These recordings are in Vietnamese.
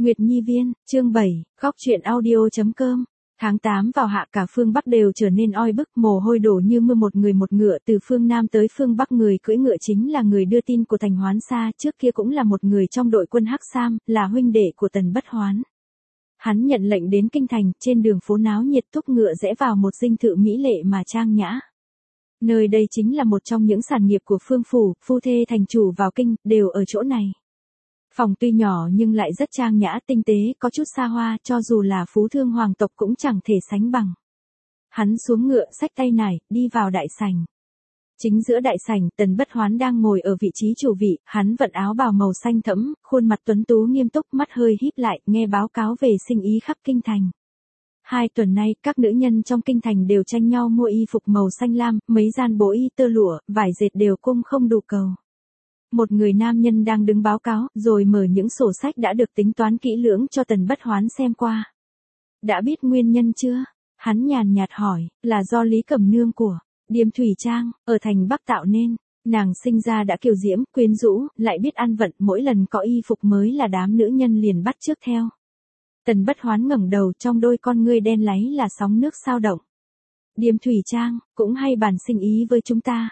Nguyệt Nhi Viên, chương 7, góc truyện audio.com. Tháng 8 vào hạ cả phương Bắc đều trở nên oi bức, mồ hôi đổ như mưa, một người một ngựa từ phương Nam tới phương Bắc. Người cưỡi ngựa chính là người đưa tin của Thành Hoán Sa, trước kia cũng là một người trong đội quân Hắc Sam, là huynh đệ của Tần Bất Hoán. Hắn nhận lệnh đến kinh thành, trên đường phố náo nhiệt, thúc ngựa rẽ vào một dinh thự mỹ lệ mà trang nhã. Nơi đây chính là một trong những sản nghiệp của Phương phủ, phu thê thành chủ vào kinh, đều ở chỗ này. Phòng tuy nhỏ nhưng lại rất trang nhã tinh tế, có chút xa hoa, cho dù là phú thương hoàng tộc cũng chẳng thể sánh bằng. Hắn xuống ngựa, xách tay nải, đi vào đại sảnh. Chính giữa đại sảnh, Tần Bất Hoán đang ngồi ở vị trí chủ vị, hắn vận áo bào màu xanh thẫm, khuôn mặt tuấn tú nghiêm túc, mắt hơi híp lại, nghe báo cáo về sinh ý khắp kinh thành. 2 tuần nay, các nữ nhân trong kinh thành đều tranh nhau mua y phục màu xanh lam, mấy gian bố y tơ lụa, vải dệt đều cung không đủ cầu. Một người nam nhân đang đứng báo cáo, rồi mở những sổ sách đã được tính toán kỹ lưỡng cho Tần Bất Hoán xem qua. Đã biết nguyên nhân chưa? Hắn nhàn nhạt hỏi, là do Lý Cẩm Nương của Điềm Thủy Trang, ở thành Bắc tạo nên. Nàng sinh ra đã kiều diễm, quyến rũ, lại biết ăn vận, mỗi lần có y phục mới là đám nữ nhân liền bắt chước theo. Tần Bất Hoán ngẩng đầu, trong đôi con ngươi đen láy là sóng nước sao động. Điềm Thủy Trang, cũng hay bàn sinh ý với chúng ta.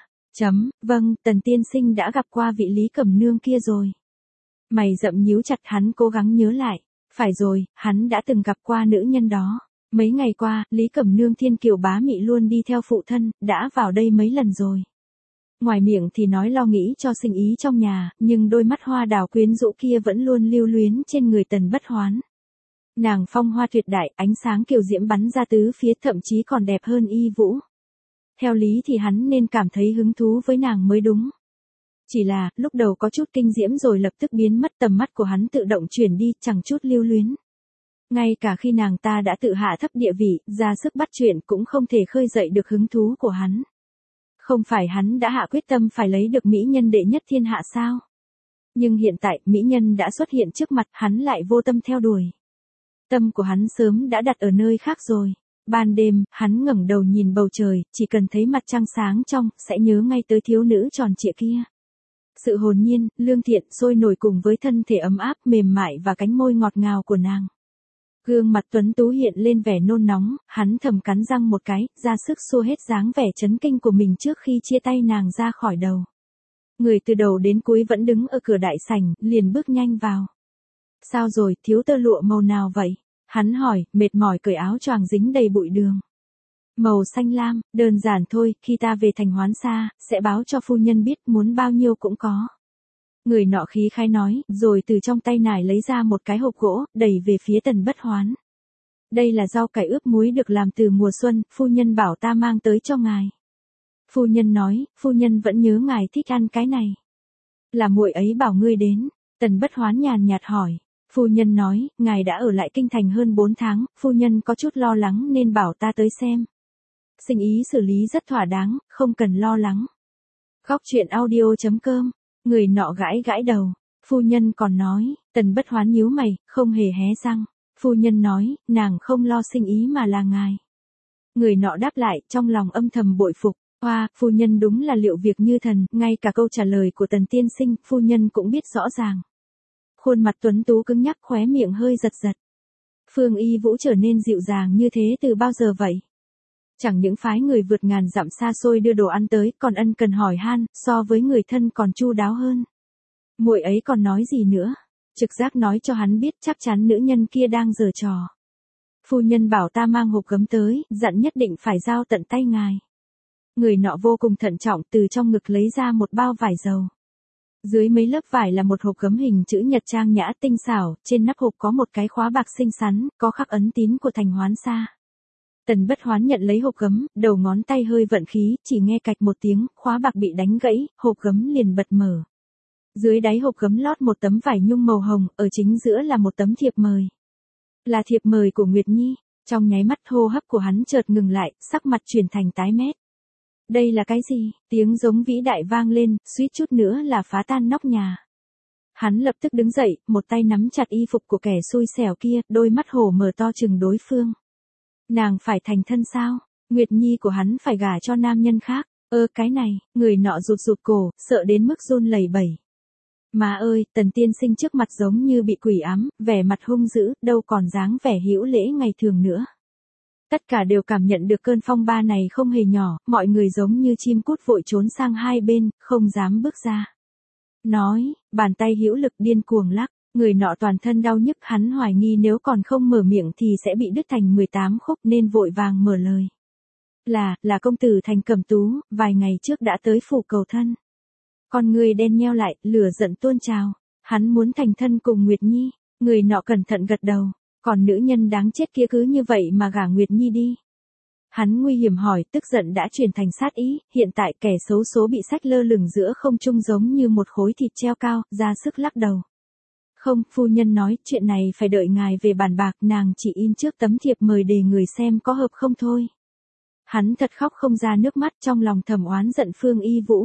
Vâng, Tần tiên sinh đã gặp qua vị Lý Cẩm Nương kia rồi. Mày rậm nhíu chặt, hắn cố gắng nhớ lại. Phải rồi, hắn đã từng gặp qua nữ nhân đó. Mấy ngày qua, Lý Cẩm Nương thiên kiều bá mị luôn đi theo phụ thân, đã vào đây mấy lần rồi. Ngoài miệng thì nói lo nghĩ cho sinh ý trong nhà, nhưng đôi mắt hoa đào quyến rũ kia vẫn luôn lưu luyến trên người Tần Bất Hoán. Nàng phong hoa tuyệt đại, ánh sáng kiều diễm bắn ra tứ phía, thậm chí còn đẹp hơn Y Vũ. Theo lý thì hắn nên cảm thấy hứng thú với nàng mới đúng. Chỉ là, lúc đầu có chút kinh diễm rồi lập tức biến mất, tầm mắt của hắn tự động chuyển đi, chẳng chút lưu luyến. Ngay cả khi nàng ta đã tự hạ thấp địa vị, ra sức bắt chuyện cũng không thể khơi dậy được hứng thú của hắn. Không phải hắn đã hạ quyết tâm phải lấy được mỹ nhân đệ nhất thiên hạ sao? Nhưng hiện tại, mỹ nhân đã xuất hiện trước mặt, hắn lại vô tâm theo đuổi. Tâm của hắn sớm đã đặt ở nơi khác rồi. Ban đêm, hắn ngẩng đầu nhìn bầu trời, chỉ cần thấy mặt trăng sáng trong, sẽ nhớ ngay tới thiếu nữ tròn trịa kia. Sự hồn nhiên, lương thiện, sôi nổi cùng với thân thể ấm áp, mềm mại và cánh môi ngọt ngào của nàng. Gương mặt tuấn tú hiện lên vẻ nôn nóng, hắn thầm cắn răng một cái, ra sức xua hết dáng vẻ chấn kinh của mình trước khi chia tay nàng ra khỏi đầu. Người từ đầu đến cuối vẫn đứng ở cửa đại sảnh, liền bước nhanh vào. Sao rồi, thiếu tơ lụa màu nào vậy? Hắn hỏi, mệt mỏi cởi áo choàng dính đầy bụi đường. Màu xanh lam, đơn giản thôi, khi ta về thành Hoán Sa, sẽ báo cho phu nhân biết, muốn bao nhiêu cũng có. Người nọ khí khái nói, rồi từ trong tay nải lấy ra một cái hộp gỗ, đẩy về phía Tần Bất Hoán. Đây là rau cải ướp muối được làm từ mùa xuân, phu nhân bảo ta mang tới cho ngài. Phu nhân nói, phu nhân vẫn nhớ ngài thích ăn cái này. Là muội ấy bảo ngươi đến. Tần Bất Hoán nhàn nhạt hỏi. Phu nhân nói, ngài đã ở lại kinh thành hơn 4 tháng, phu nhân có chút lo lắng nên bảo ta tới xem. Sinh ý xử lý rất thỏa đáng, không cần lo lắng. Góc truyện audio.com. Người nọ gãi gãi đầu. Phu nhân còn nói, Tần Bất Hoán nhíu mày, không hề hé răng. Phu nhân nói, nàng không lo sinh ý mà là ngài. Người nọ đáp lại, trong lòng âm thầm bội phục. Hoa, phu nhân đúng là liệu việc như thần, ngay cả câu trả lời của Tần tiên sinh, phu nhân cũng biết rõ ràng. Khuôn mặt tuấn tú cứng nhắc, khóe miệng hơi giật giật. Phương Y Vũ trở nên dịu dàng như thế từ bao giờ vậy? Chẳng những phái người vượt ngàn dặm xa xôi đưa đồ ăn tới, còn ân cần hỏi han, so với người thân còn chu đáo hơn. Muội ấy còn nói gì nữa? Trực giác nói cho hắn biết chắc chắn nữ nhân kia đang giở trò. Phu nhân bảo ta mang hộp gấm tới, dặn nhất định phải giao tận tay ngài. Người nọ vô cùng thận trọng, từ trong ngực lấy ra một bao vải dầu. Dưới mấy lớp vải là một hộp gấm hình chữ nhật trang nhã tinh xảo, trên nắp hộp có một cái khóa bạc xinh xắn, có khắc ấn tín của Thành Hoán Sa. Tần Bất Hoán nhận lấy hộp gấm, đầu ngón tay hơi vận khí, chỉ nghe cạch một tiếng, khóa bạc bị đánh gãy, hộp gấm liền bật mở. Dưới đáy hộp gấm lót một tấm vải nhung màu hồng, ở chính giữa là một tấm thiệp mời. Là thiệp mời của Nguyệt Nhi. Trong nháy mắt hô hấp của hắn chợt ngừng lại, sắc mặt chuyển thành tái mét. Đây là cái gì? Tiếng giống vĩ đại vang lên, suýt chút nữa là phá tan nóc nhà. Hắn lập tức đứng dậy, một tay nắm chặt y phục của kẻ xui xẻo kia, đôi mắt hổ mở to chừng đối phương. Nàng phải thành thân sao? Nguyệt Nhi của hắn phải gả cho nam nhân khác. Cái này, người nọ rụt rụt cổ, sợ đến mức run lẩy bẩy. Má ơi, Tần tiên sinh trước mặt giống như bị quỷ ám, vẻ mặt hung dữ, đâu còn dáng vẻ hữu lễ ngày thường nữa. Tất cả đều cảm nhận được cơn phong ba này không hề nhỏ, mọi người giống như chim cút vội trốn sang hai bên, không dám bước ra. Nói, bàn tay hữu lực điên cuồng lắc, người nọ toàn thân đau nhức, hắn hoài nghi nếu còn không mở miệng thì sẽ bị đứt thành 18 khúc nên vội vàng mở lời. Là công tử Thành Cẩm Tú, vài ngày trước đã tới phủ cầu thân. Con người đen nheo lại, lửa giận tuôn trào, hắn muốn thành thân cùng Nguyệt Nhi, người nọ cẩn thận gật đầu, còn nữ nhân đáng chết kia cứ như vậy mà gả Nguyệt Nhi đi. Hắn nguy hiểm hỏi, tức giận đã chuyển thành sát ý, hiện tại kẻ xấu số bị xách lơ lửng giữa không trung giống như một khối thịt treo cao, ra sức lắc đầu. Không, phu nhân nói, chuyện này phải đợi ngài về bàn bạc, nàng chỉ in trước tấm thiệp mời để người xem có hợp không thôi. Hắn thật khóc không ra nước mắt, trong lòng thầm oán giận Phương Y Vũ.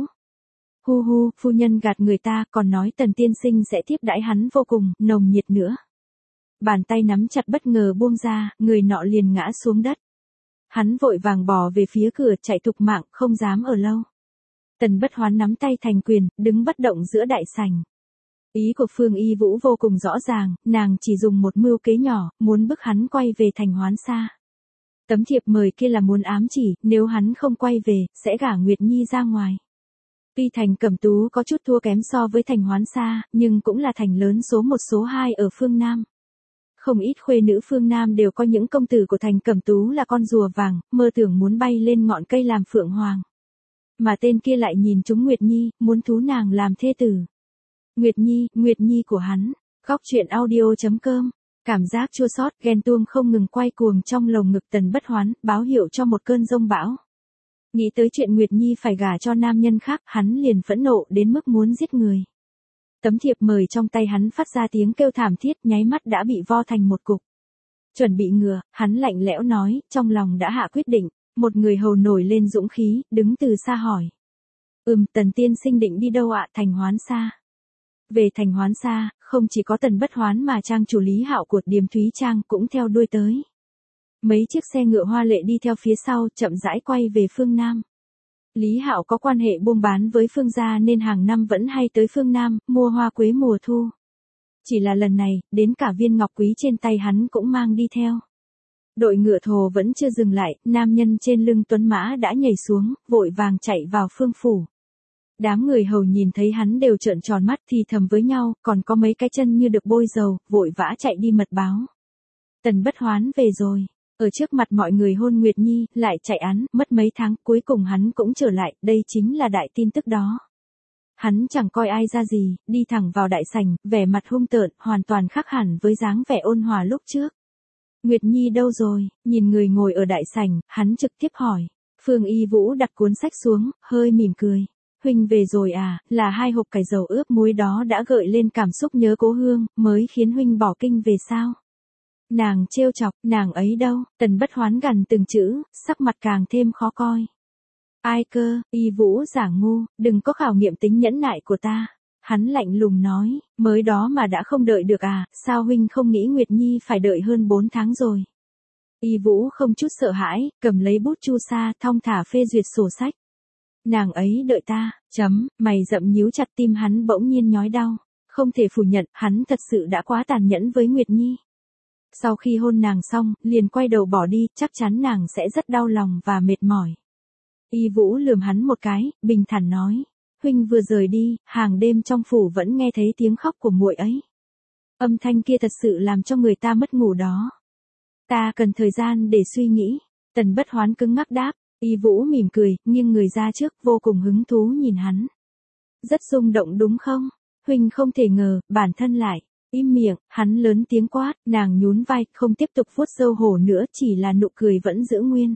Hu hu, phu nhân gạt người ta, còn nói Tần tiên sinh sẽ tiếp đãi hắn vô cùng, nồng nhiệt nữa. Bàn tay nắm chặt bất ngờ buông ra, người nọ liền ngã xuống đất. Hắn vội vàng bò về phía cửa chạy thục mạng, không dám ở lâu. Tần Bất Hoán nắm tay thành quyền, đứng bất động giữa đại sảnh. Ý của Phương Y Vũ vô cùng rõ ràng, nàng chỉ dùng một mưu kế nhỏ, muốn bức hắn quay về thành Hoán Sa. Tấm thiệp mời kia là muốn ám chỉ, nếu hắn không quay về, sẽ gả Nguyệt Nhi ra ngoài. Tuy thành Cẩm Tú có chút thua kém so với thành Hoán Sa, nhưng cũng là thành lớn số 1 số 2 ở phương Nam. Không ít khuê nữ phương Nam đều coi những công tử của thành Cẩm Tú là con rùa vàng, mơ tưởng muốn bay lên ngọn cây làm phượng hoàng. Mà tên kia lại nhìn trúng Nguyệt Nhi, muốn thú nàng làm thê tử. Nguyệt Nhi của hắn. Góc truyện audio.com. Cảm giác chua xót, ghen tuông không ngừng quay cuồng trong lồng ngực Tần Bất Hoán, báo hiệu cho một cơn giông bão. Nghĩ tới chuyện Nguyệt Nhi phải gả cho nam nhân khác, hắn liền phẫn nộ đến mức muốn giết người. Tấm thiệp mời trong tay hắn phát ra tiếng kêu thảm thiết, nháy mắt đã bị vo thành một cục. Chuẩn bị ngựa, hắn lạnh lẽo nói, trong lòng đã hạ quyết định, một người hầu nổi lên dũng khí, đứng từ xa hỏi. Tần tiên sinh định đi đâu ạ? Thành Hoán Sa. Về thành Hoán Sa, không chỉ có Tần Bất Hoán mà trang chủ Lý Hạo của Điềm Thúy Trang cũng theo đuôi tới. Mấy chiếc xe ngựa hoa lệ đi theo phía sau, chậm rãi quay về phương Nam. Lý Hạo có quan hệ buôn bán với Phương gia nên hàng năm vẫn hay tới phương Nam, mua hoa quế mùa thu. Chỉ là lần này, đến cả viên ngọc quý trên tay hắn cũng mang đi theo. Đội ngựa thồ vẫn chưa dừng lại, nam nhân trên lưng tuấn mã đã nhảy xuống, vội vàng chạy vào phương phủ. Đám người hầu nhìn thấy hắn đều trợn tròn mắt thì thầm với nhau, còn có mấy cái chân như được bôi dầu, vội vã chạy đi mật báo. Tần Bất Hoán về rồi. Ở trước mặt mọi người hôn Nguyệt Nhi, lại chạy án, mất mấy tháng, cuối cùng hắn cũng trở lại, đây chính là đại tin tức đó. Hắn chẳng coi ai ra gì, đi thẳng vào đại sảnh, vẻ mặt hung tợn, hoàn toàn khác hẳn với dáng vẻ ôn hòa lúc trước. Nguyệt Nhi đâu rồi? Nhìn người ngồi ở đại sảnh, hắn trực tiếp hỏi. Phương Y Vũ đặt cuốn sách xuống, hơi mỉm cười. Huynh về rồi à, là 2 hộp cải dầu ướp muối đó đã gợi lên cảm xúc nhớ cố hương, mới khiến huynh bỏ kinh về sao? Nàng trêu chọc, nàng ấy đâu? Tần Bất Hoán gằn từng chữ, sắc mặt càng thêm khó coi. Ai cơ? Y Vũ giả ngu, đừng có khảo nghiệm tính nhẫn nại của ta. Hắn lạnh lùng nói, mới đó mà đã không đợi được à, sao huynh không nghĩ Nguyệt Nhi phải đợi hơn 4 tháng rồi. Y Vũ không chút sợ hãi, cầm lấy bút chu sa, thong thả phê duyệt sổ sách. Nàng ấy đợi ta, mày rậm nhíu chặt, tim hắn bỗng nhiên nhói đau. Không thể phủ nhận, hắn thật sự đã quá tàn nhẫn với Nguyệt Nhi. Sau khi hôn nàng xong, liền quay đầu bỏ đi, chắc chắn nàng sẽ rất đau lòng và mệt mỏi. Y Vũ lườm hắn một cái, bình thản nói. Huynh vừa rời đi, hàng đêm trong phủ vẫn nghe thấy tiếng khóc của muội ấy. Âm thanh kia thật sự làm cho người ta mất ngủ đó. Ta cần thời gian để suy nghĩ. Tần Bất Hoán cứng ngắc đáp. Y Vũ mỉm cười, nghiêng người ra trước, vô cùng hứng thú nhìn hắn. Rất rung động đúng không? Huynh không thể ngờ, bản thân lại. Im miệng, hắn lớn tiếng quát, nàng nhún vai, không tiếp tục vuốt râu hổ nữa, chỉ là nụ cười vẫn giữ nguyên.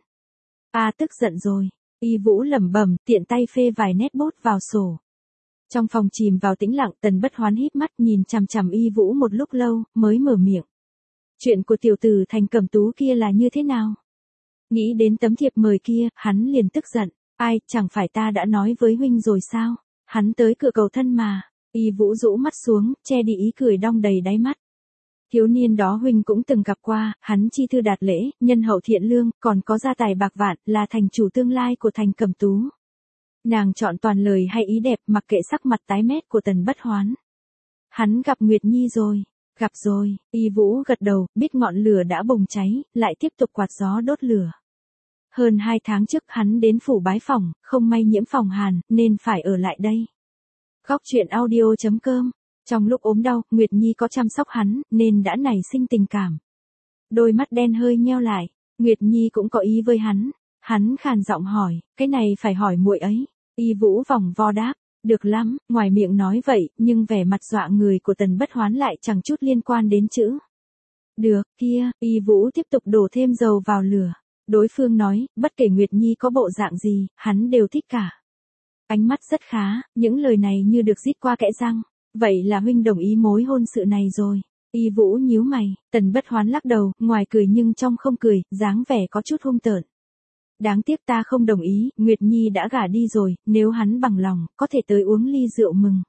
Tức giận rồi. Y Vũ lẩm bẩm, tiện tay phê vài nét bút vào sổ. Trong phòng chìm vào tĩnh lặng, Tần Bất Hoán híp mắt nhìn chằm chằm Y Vũ một lúc lâu, mới mở miệng. Chuyện của tiểu tử Thành Cẩm Tú kia là như thế nào? Nghĩ đến tấm thiệp mời kia, hắn liền tức giận. Ai, chẳng phải ta đã nói với huynh rồi sao? Hắn tới cửa cầu thân mà. Y Vũ rũ mắt xuống, che đi ý cười đong đầy đáy mắt. Thiếu niên đó huynh cũng từng gặp qua, hắn chi thư đạt lễ, nhân hậu thiện lương, còn có gia tài bạc vạn, là thành chủ tương lai của Thành Cẩm Tú. Nàng chọn toàn lời hay ý đẹp, mặc kệ sắc mặt tái mét của Tần Bất Hoán. Hắn gặp Nguyệt Nhi rồi. Gặp rồi, Y Vũ gật đầu, biết ngọn lửa đã bùng cháy, lại tiếp tục quạt gió đốt lửa. Hơn 2 tháng trước hắn đến phủ bái phỏng, không may nhiễm phòng hàn, nên phải ở lại đây. Góc truyện audio.com. Trong lúc ốm đau, Nguyệt Nhi có chăm sóc hắn, nên đã nảy sinh tình cảm. Đôi mắt đen hơi nheo lại, Nguyệt Nhi cũng có ý với hắn. Hắn khàn giọng hỏi, cái này phải hỏi muội ấy. Y Vũ vòng vo đáp, được lắm, ngoài miệng nói vậy, nhưng vẻ mặt dọa người của Tần Bất Hoán lại chẳng chút liên quan đến chữ. Được, kia, Y Vũ tiếp tục đổ thêm dầu vào lửa. Đối phương nói, bất kể Nguyệt Nhi có bộ dạng gì, hắn đều thích cả. Ánh mắt rất khá, những lời này như được rít qua kẽ răng. Vậy là huynh đồng ý mối hôn sự này rồi. Y Vũ nhíu mày, Tần Bất Hoán lắc đầu, ngoài cười nhưng trong không cười, dáng vẻ có chút hung tợn. Đáng tiếc ta không đồng ý, Nguyệt Nhi đã gả đi rồi, nếu hắn bằng lòng, có thể tới uống ly rượu mừng.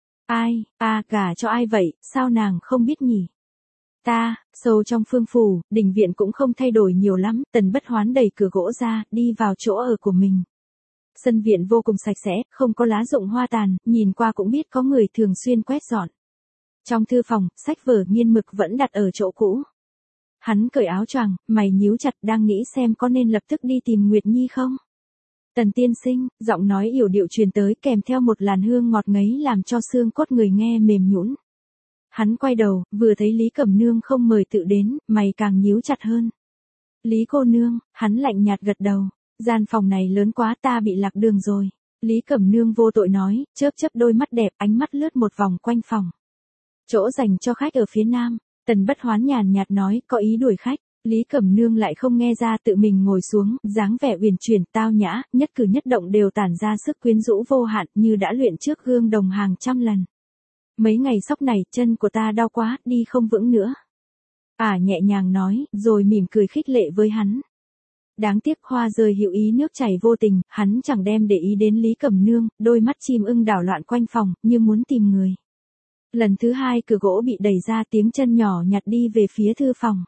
Ai, gả cho ai vậy, sao nàng không biết nhỉ? Ta, sâu trong phương phủ, đình viện cũng không thay đổi nhiều lắm, Tần Bất Hoán đẩy cửa gỗ ra, đi vào chỗ ở của mình. Sân viện vô cùng sạch sẽ, không có lá rụng hoa tàn, nhìn qua cũng biết có người thường xuyên quét dọn. Trong thư phòng, sách vở nghiên mực vẫn đặt ở chỗ cũ. Hắn cởi áo choàng, mày nhíu chặt đang nghĩ xem có nên lập tức đi tìm Nguyệt Nhi không. Tần tiên sinh, giọng nói yểu điệu truyền tới kèm theo một làn hương ngọt ngấy làm cho xương cốt người nghe mềm nhũn. Hắn quay đầu, vừa thấy Lý Cẩm Nương không mời tự đến, mày càng nhíu chặt hơn. Lý cô nương, hắn lạnh nhạt gật đầu. Gian phòng này lớn quá, ta bị lạc đường rồi. Lý Cẩm Nương vô tội nói, chớp chớp đôi mắt đẹp, ánh mắt lướt một vòng quanh phòng. Chỗ dành cho khách ở phía nam. Tần Bất Hoán nhàn nhạt nói, có ý đuổi khách. Lý Cẩm Nương lại không nghe ra, tự mình ngồi xuống, dáng vẻ uyển chuyển, tao nhã, nhất cử nhất động đều tản ra sức quyến rũ vô hạn, như đã luyện trước gương đồng hàng trăm lần. Mấy ngày sóc này, chân của ta đau quá, đi không vững nữa. Nhẹ nhàng nói, rồi mỉm cười khích lệ với hắn. Đáng tiếc hoa rơi hữu ý nước chảy vô tình, hắn chẳng đem để ý đến Lý Cẩm Nương, đôi mắt chim ưng đảo loạn quanh phòng, như muốn tìm người. Lần thứ hai cửa gỗ bị đẩy ra, tiếng chân nhỏ nhặt đi về phía thư phòng.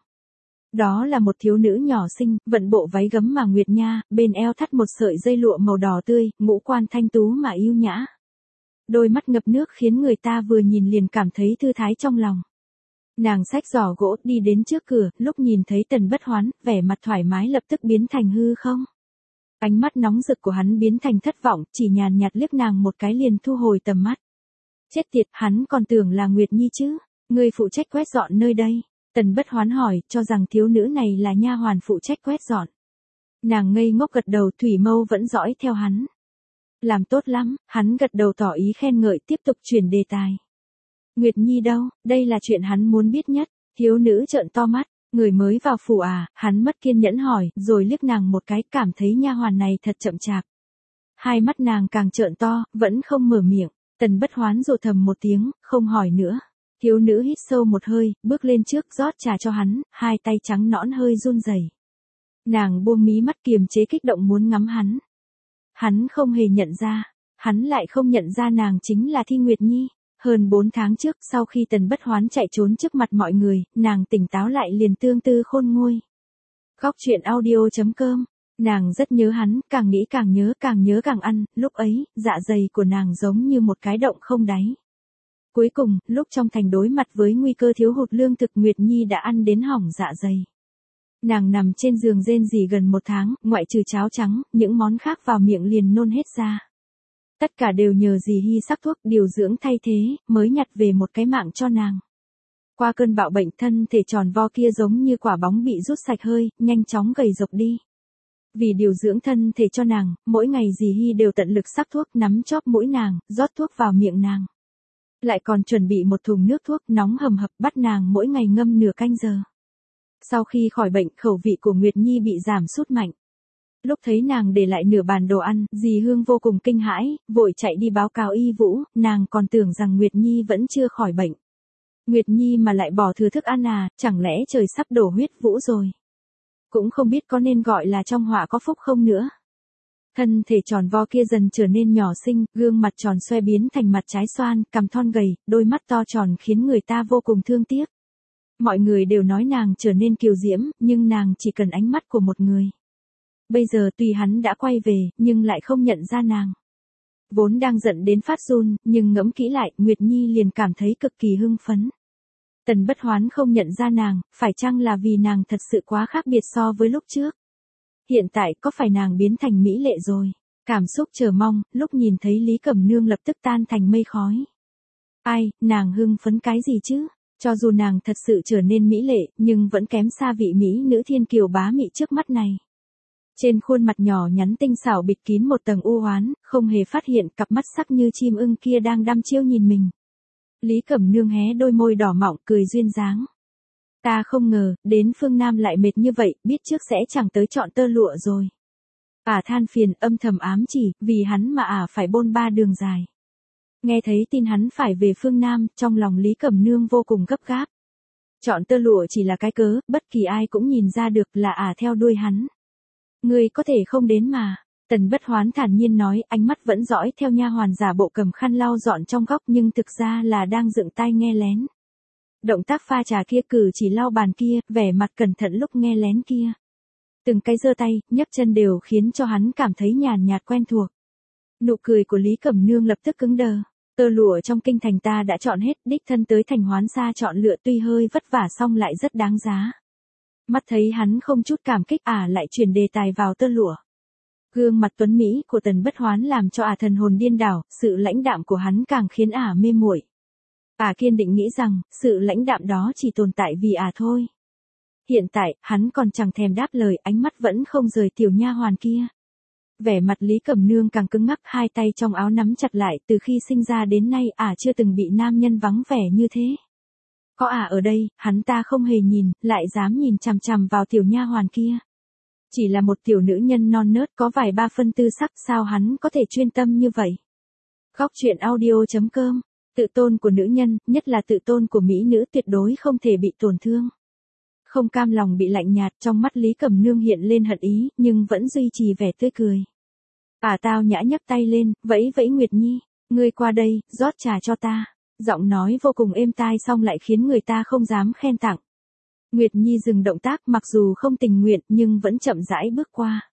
Đó là một thiếu nữ nhỏ xinh, vận bộ váy gấm mà nguyệt nha, bên eo thắt một sợi dây lụa màu đỏ tươi, ngũ quan thanh tú mà yêu nhã. Đôi mắt ngập nước khiến người ta vừa nhìn liền cảm thấy thư thái trong lòng. Nàng xách giỏ gỗ đi đến trước cửa, lúc nhìn thấy Tần Bất Hoán, vẻ mặt thoải mái lập tức biến thành hư không. Ánh mắt nóng rực của hắn biến thành thất vọng, chỉ nhàn nhạt liếc nàng một cái liền thu hồi tầm mắt. Chết tiệt, hắn còn tưởng là Nguyệt Nhi chứ, ngươi phụ trách quét dọn nơi đây. Tần Bất Hoán hỏi, cho rằng thiếu nữ này là nha hoàn phụ trách quét dọn. Nàng ngây ngốc gật đầu, thủy mâu vẫn dõi theo hắn. Làm tốt lắm, hắn gật đầu tỏ ý khen ngợi, tiếp tục chuyển đề tài. Nguyệt Nhi đâu, đây là chuyện hắn muốn biết nhất. Thiếu nữ trợn to mắt, người mới vào phủ hắn mất kiên nhẫn hỏi, rồi liếc nàng một cái, cảm thấy nha hoàn này thật chậm chạp. Hai mắt nàng càng trợn to, vẫn không mở miệng. Tần Bất Hoán rộ thầm một tiếng, không hỏi nữa. Thiếu nữ hít sâu một hơi, bước lên trước rót trà cho hắn, hai tay trắng nõn hơi run rẩy. Nàng buông mí mắt kiềm chế kích động muốn ngắm hắn. Hắn không hề nhận ra, hắn lại không nhận ra nàng chính là Thi Nguyệt Nhi. Hơn 4 tháng trước, sau khi Tần Bất Hoán chạy trốn trước mặt mọi người, nàng tỉnh táo lại liền tương tư khôn nguôi. Góc truyện audio.com. Nàng rất nhớ hắn, càng nghĩ càng nhớ càng ăn, lúc ấy, dạ dày của nàng giống như một cái động không đáy. Cuối cùng, lúc trong thành đối mặt với nguy cơ thiếu hụt lương thực, Nguyệt Nhi đã ăn đến hỏng dạ dày. Nàng nằm trên giường rên rỉ gần 1 tháng, ngoại trừ cháo trắng, những món khác vào miệng liền nôn hết ra. Tất cả đều nhờ dì Hy sắc thuốc điều dưỡng thay thế, mới nhặt về một cái mạng cho nàng. Qua cơn bạo bệnh, thân thể tròn vo kia giống như quả bóng bị rút sạch hơi, nhanh chóng gầy rộc đi. Vì điều dưỡng thân thể cho nàng, mỗi ngày dì Hy đều tận lực sắc thuốc nắm chóp mũi nàng, rót thuốc vào miệng nàng. Lại còn chuẩn bị một thùng nước thuốc nóng hầm hập bắt nàng mỗi ngày ngâm nửa canh giờ. Sau khi khỏi bệnh, khẩu vị của Nguyệt Nhi bị giảm sút mạnh. Lúc thấy nàng để lại nửa bàn đồ ăn, dì Hương vô cùng kinh hãi, vội chạy đi báo cáo Y Vũ, nàng còn tưởng rằng Nguyệt Nhi vẫn chưa khỏi bệnh. Nguyệt Nhi mà lại bỏ thừa thức ăn chẳng lẽ trời sắp đổ huyết Vũ rồi. Cũng không biết có nên gọi là trong họa có phúc không nữa. Thân thể tròn vo kia dần trở nên nhỏ xinh, gương mặt tròn xoe biến thành mặt trái xoan, cằm thon gầy, đôi mắt to tròn khiến người ta vô cùng thương tiếc. Mọi người đều nói nàng trở nên kiều diễm, nhưng nàng chỉ cần ánh mắt của một người. Bây giờ tuy hắn đã quay về, nhưng lại không nhận ra nàng. Vốn đang giận đến phát run, nhưng ngẫm kỹ lại, Nguyệt Nhi liền cảm thấy cực kỳ hưng phấn. Tần Bất Hoán không nhận ra nàng, phải chăng là vì nàng thật sự quá khác biệt so với lúc trước? Hiện tại có phải nàng biến thành mỹ lệ rồi? Cảm xúc chờ mong, lúc nhìn thấy Lý Cẩm Nương lập tức tan thành mây khói. Ai, nàng hưng phấn cái gì chứ? Cho dù nàng thật sự trở nên mỹ lệ, nhưng vẫn kém xa vị mỹ nữ thiên kiều bá mị trước mắt này. Trên khuôn mặt nhỏ nhắn tinh xảo bịt kín một tầng u oán, không hề phát hiện cặp mắt sắc như chim ưng kia đang đăm chiêu nhìn mình. Lý Cẩm Nương hé đôi môi đỏ mọng cười duyên dáng. Ta không ngờ, đến phương Nam lại mệt như vậy, biết trước sẽ chẳng tới chọn tơ lụa rồi. Than phiền âm thầm ám chỉ, vì hắn mà phải bôn ba đường dài. Nghe thấy tin hắn phải về phương Nam, trong lòng Lý Cẩm Nương vô cùng gấp gáp. Chọn tơ lụa chỉ là cái cớ, bất kỳ ai cũng nhìn ra được là theo đuôi hắn. Ngươi có thể không đến mà. Tần Bất Hoán thản nhiên nói, ánh mắt vẫn dõi theo nha hoàn giả bộ cầm khăn lau dọn trong góc nhưng thực ra là đang dựng tai nghe lén. Động tác pha trà kia, cử chỉ lau bàn kia, vẻ mặt cẩn thận lúc nghe lén kia. Từng cái giơ tay, nhấc chân đều khiến cho hắn cảm thấy nhàn nhạt quen thuộc. Nụ cười của Lý Cẩm Nương lập tức cứng đờ. Tơ lụa trong kinh thành ta đã chọn hết, đích thân tới thành Hoán Sa chọn lựa, tuy hơi vất vả song lại rất đáng giá. Mắt thấy hắn không chút cảm kích, lại chuyển đề tài vào tơ lụa. Gương mặt tuấn mỹ của Tần Bất Hoán làm cho thần hồn điên đảo, sự lãnh đạm của hắn càng khiến mê muội. Kiên định nghĩ rằng, sự lãnh đạm đó chỉ tồn tại vì thôi. Hiện tại, hắn còn chẳng thèm đáp lời, ánh mắt vẫn không rời tiểu nha hoàn kia. Vẻ mặt Lý Cẩm Nương càng cứng ngắc, hai tay trong áo nắm chặt lại, từ khi sinh ra đến nay chưa từng bị nam nhân vắng vẻ như thế. Có ở đây, hắn ta không hề nhìn, lại dám nhìn chằm chằm vào tiểu nha hoàn kia. Chỉ là một tiểu nữ nhân non nớt có vài ba phân tư sắc, sao hắn có thể chuyên tâm như vậy? Góc truyện audio.com. Tự tôn của nữ nhân, nhất là tự tôn của mỹ nữ tuyệt đối không thể bị tổn thương. Không cam lòng bị lạnh nhạt, trong mắt Lý Cẩm Nương hiện lên hận ý, nhưng vẫn duy trì vẻ tươi cười. Tao nhã nhấc tay lên, vẫy vẫy Nguyệt Nhi, ngươi qua đây, rót trà cho ta. Giọng nói vô cùng êm tai song lại khiến người ta không dám khen tặng. Nguyệt Nhi dừng động tác, mặc dù không tình nguyện nhưng vẫn chậm rãi bước qua.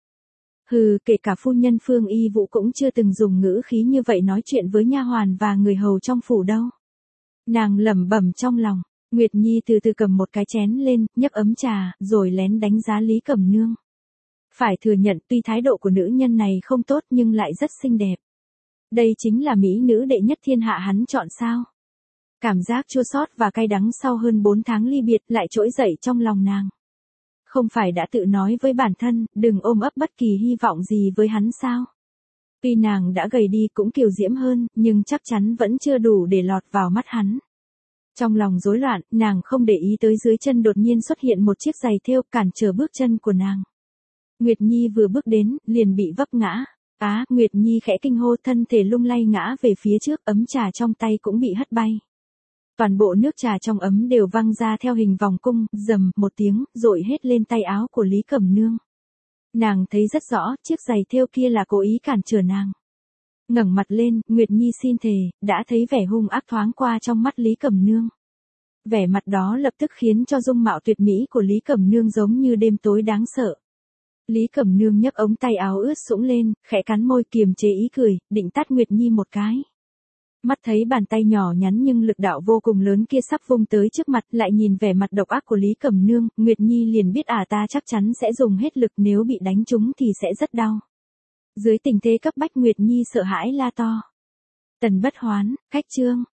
Kể cả phu nhân Phương Y Vũ cũng chưa từng dùng ngữ khí như vậy nói chuyện với nha hoàn và người hầu trong phủ đâu. Nàng lẩm bẩm trong lòng. Nguyệt Nhi từ từ cầm một cái chén lên, nhấp ấm trà, rồi lén đánh giá Lý Cẩm Nương. Phải thừa nhận, tuy thái độ của nữ nhân này không tốt nhưng lại rất xinh đẹp. Đây chính là mỹ nữ đệ nhất thiên hạ hắn chọn sao? Cảm giác chua xót và cay đắng sau hơn 4 tháng ly biệt lại trỗi dậy trong lòng nàng. Không phải đã tự nói với bản thân, đừng ôm ấp bất kỳ hy vọng gì với hắn sao? Tuy nàng đã gầy đi cũng kiều diễm hơn, nhưng chắc chắn vẫn chưa đủ để lọt vào mắt hắn. Trong lòng rối loạn, nàng không để ý tới dưới chân đột nhiên xuất hiện một chiếc giày thêu cản trở bước chân của nàng. Nguyệt Nhi vừa bước đến, liền bị vấp ngã. Nguyệt Nhi khẽ kinh hô, thân thể lung lay ngã về phía trước, ấm trà trong tay cũng bị hất bay. Toàn bộ nước trà trong ấm đều văng ra theo hình vòng cung, rầm một tiếng, dội hết lên tay áo của Lý Cẩm Nương. Nàng thấy rất rõ, chiếc giày thêu kia là cố ý cản trở nàng. Ngẩng mặt lên, Nguyệt Nhi xin thề, đã thấy vẻ hung ác thoáng qua trong mắt Lý Cẩm Nương. Vẻ mặt đó lập tức khiến cho dung mạo tuyệt mỹ của Lý Cẩm Nương giống như đêm tối đáng sợ. Lý Cẩm Nương nhấc ống tay áo ướt sũng lên, khẽ cắn môi kiềm chế ý cười, định tát Nguyệt Nhi một cái. Mắt thấy bàn tay nhỏ nhắn nhưng lực đạo vô cùng lớn kia sắp vung tới trước mặt, lại nhìn vẻ mặt độc ác của Lý Cẩm Nương, Nguyệt Nhi liền biết ta chắc chắn sẽ dùng hết lực, nếu bị đánh trúng thì sẽ rất đau. Dưới tình thế cấp bách, Nguyệt Nhi sợ hãi la to. Tần Bất Hoán, khách trương.